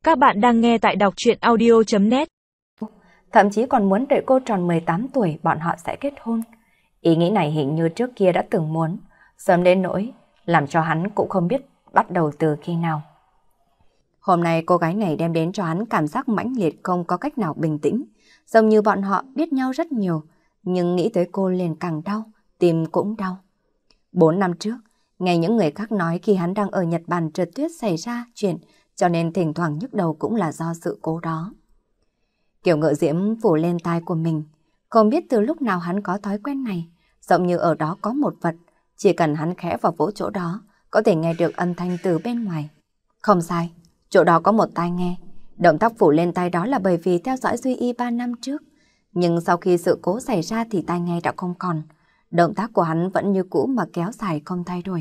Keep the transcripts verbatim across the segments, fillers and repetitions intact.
Các bạn đang nghe tại đọc truyện audio chấm net. Thậm chí còn muốn đợi cô tròn mười tám tuổi bọn họ sẽ kết hôn. Ý nghĩ này hình như trước kia đã từng muốn, sớm đến nỗi, làm cho hắn cũng không biết bắt đầu từ khi nào. Hôm nay cô gái này đem đến cho hắn cảm giác mãnh liệt không có cách nào bình tĩnh, giống như bọn họ biết nhau rất nhiều, nhưng nghĩ tới cô liền càng đau, tim cũng đau. Bốn năm trước, nghe những người khác nói khi hắn đang ở Nhật Bản trượt tuyết xảy ra chuyện, cho nên thỉnh thoảng nhức đầu cũng là do sự cố đó. Kiểu ngựa diễm phủ lên tai của mình, không biết từ lúc nào hắn có thói quen này, giống như ở đó có một vật, chỉ cần hắn khẽ vào vỗ chỗ đó, có thể nghe được âm thanh từ bên ngoài. Không sai, chỗ đó có một tai nghe. Động tác phủ lên tai đó là bởi vì theo dõi Duy Y ba năm trước, nhưng sau khi sự cố xảy ra thì tai nghe đã không còn. Động tác của hắn vẫn như cũ mà kéo dài không thay đổi.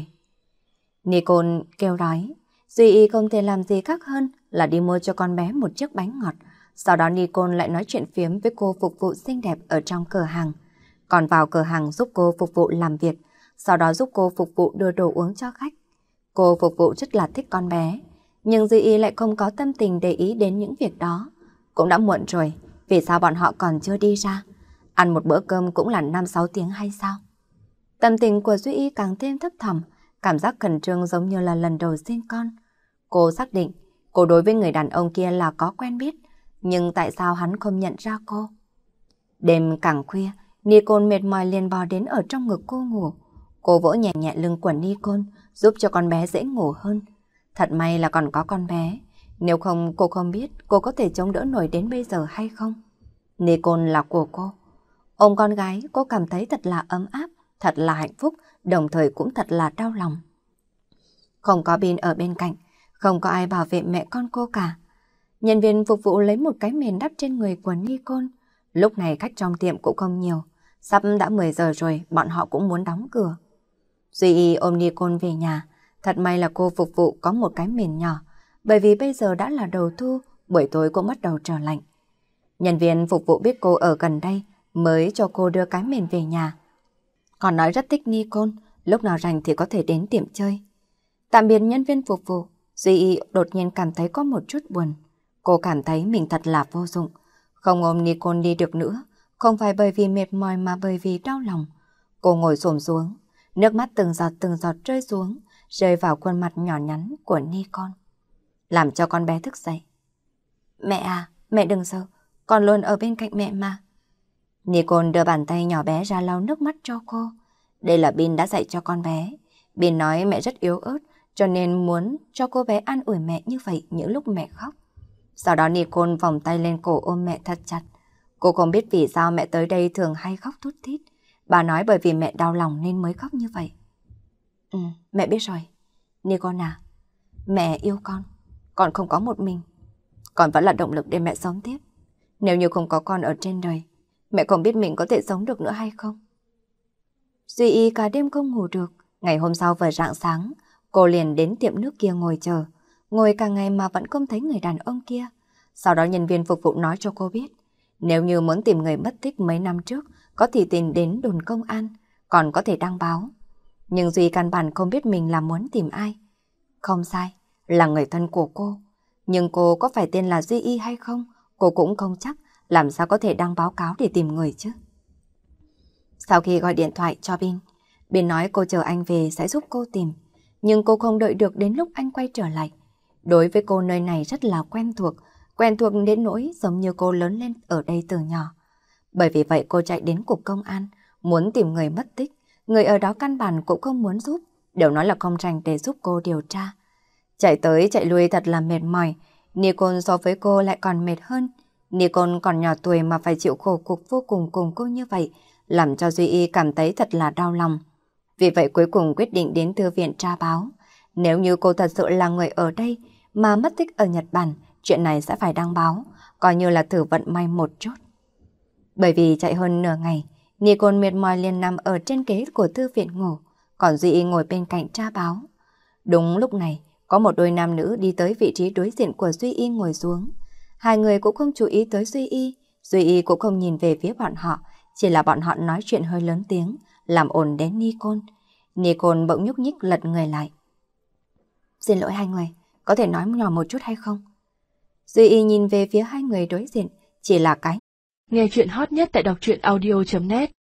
Nicole kêu đói. Duy Y không thể làm gì khác hơn là đi mua cho con bé một chiếc bánh ngọt. Sau đó Nicole lại nói chuyện phiếm với cô phục vụ xinh đẹp ở trong cửa hàng. Còn vào cửa hàng giúp cô phục vụ làm việc, sau đó giúp cô phục vụ đưa đồ uống cho khách. Cô phục vụ rất là thích con bé, nhưng Duy Y lại không có tâm tình để ý đến những việc đó. Cũng đã muộn rồi, vì sao bọn họ còn chưa đi ra? Ăn một bữa cơm cũng là năm sáu tiếng hay sao? Tâm tình của Duy Y càng thêm thấp thỏm, cảm giác khẩn trương giống như là lần đầu sinh con. Cô xác định, cô đối với người đàn ông kia là có quen biết, nhưng tại sao hắn không nhận ra cô? Đêm càng khuya, Nicole mệt mỏi liền bò đến ở trong ngực cô ngủ. Cô vỗ nhẹ nhẹ lưng của Nicole, giúp cho con bé dễ ngủ hơn. Thật may là còn có con bé, nếu không cô không biết cô có thể chống đỡ nổi đến bây giờ hay không. Nicole là của cô. Ôm con gái, cô cảm thấy thật là ấm áp, thật là hạnh phúc, đồng thời cũng thật là đau lòng. Không có Bin ở bên cạnh, không có ai bảo vệ mẹ con cô cả. Nhân viên phục vụ lấy một cái mền đắp trên người của Nicole. Lúc này khách trong tiệm cũng không nhiều. Sắp đã mười giờ rồi, bọn họ cũng muốn đóng cửa. Duy Y ôm Nicole về nhà. Thật may là cô phục vụ có một cái mền nhỏ, bởi vì bây giờ đã là đầu thu, buổi tối cũng bắt đầu trở lạnh. Nhân viên phục vụ biết cô ở gần đây, mới cho cô đưa cái mền về nhà. Còn nói rất thích Nicole, lúc nào rảnh thì có thể đến tiệm chơi. Tạm biệt nhân viên phục vụ, Duy Y đột nhiên cảm thấy có một chút buồn. Cô cảm thấy mình thật là vô dụng, không ôm Nicole đi được nữa, không phải bởi vì mệt mỏi mà bởi vì đau lòng. Cô ngồi xổm xuống, nước mắt từng giọt từng giọt rơi xuống, rơi vào khuôn mặt nhỏ nhắn của Nicole, làm cho con bé thức dậy. Mẹ à, mẹ đừng sợ, con luôn ở bên cạnh mẹ mà. Nicole đưa bàn tay nhỏ bé ra lau nước mắt cho cô. Đây là Bin đã dạy cho con bé. Bin nói mẹ rất yếu ớt, cho nên muốn cho cô bé an ủi mẹ như vậy những lúc mẹ khóc. Sau đó Nicole vòng tay lên cổ ôm mẹ thật chặt. Cô không biết vì sao mẹ tới đây thường hay khóc thút thít. Bà nói bởi vì mẹ đau lòng nên mới khóc như vậy. Ừ, mẹ biết rồi. Nicole à, mẹ yêu con. Con không có một mình. Con vẫn là động lực để mẹ sống tiếp. Nếu như không có con ở trên đời, mẹ không biết mình có thể sống được nữa hay không. Duy Y cả đêm không ngủ được. Ngày hôm sau vừa rạng sáng, cô liền đến tiệm nước kia ngồi chờ. Ngồi cả ngày mà vẫn không thấy người đàn ông kia. Sau đó nhân viên phục vụ nói cho cô biết, nếu như muốn tìm người mất tích mấy năm trước, có thể tìm đến đồn công an, còn có thể đăng báo. Nhưng Duy căn bản không biết mình là muốn tìm ai. Không sai, là người thân của cô. Nhưng cô có phải tên là Duy Y hay không, cô cũng không chắc, làm sao có thể đăng báo cáo để tìm người chứ. Sau khi gọi điện thoại cho Bin, Bin nói cô chờ anh về sẽ giúp cô tìm. Nhưng cô không đợi được đến lúc anh quay trở lại. Đối với cô nơi này rất là quen thuộc, quen thuộc đến nỗi giống như cô lớn lên ở đây từ nhỏ. Bởi vì vậy cô chạy đến cục công an, muốn tìm người mất tích. Người ở đó căn bản cũng không muốn giúp, đều nói là không rảnh để giúp cô điều tra. Chạy tới chạy lui thật là mệt mỏi. Nicole so với cô lại còn mệt hơn. Nicole còn nhỏ tuổi mà phải chịu khổ cực vô cùng cùng cô như vậy, làm cho Duy Y cảm thấy thật là đau lòng. Vì vậy cuối cùng quyết định đến thư viện tra báo. Nếu như cô thật sự là người ở đây mà mất tích ở Nhật Bản, chuyện này sẽ phải đăng báo, coi như là thử vận may một chút. Bởi vì chạy hơn nửa ngày, Nicole mệt mỏi liền nằm ở trên ghế của thư viện ngủ, còn Duy Y ngồi bên cạnh tra báo. Đúng lúc này, có một đôi nam nữ đi tới vị trí đối diện của Duy Y ngồi xuống. Hai người cũng không chú ý tới Duy Y, Duy Y cũng không nhìn về phía bọn họ, chỉ là bọn họ nói chuyện hơi lớn tiếng, làm ồn đến Nicole. Nicole bỗng nhúc nhích lật người lại. Xin lỗi hai người, có thể nói nhỏ một chút hay không? Duy Y nhìn về phía hai người đối diện, chỉ là cái. Nghe chuyện hot nhất tại đọc truyện audio chấm net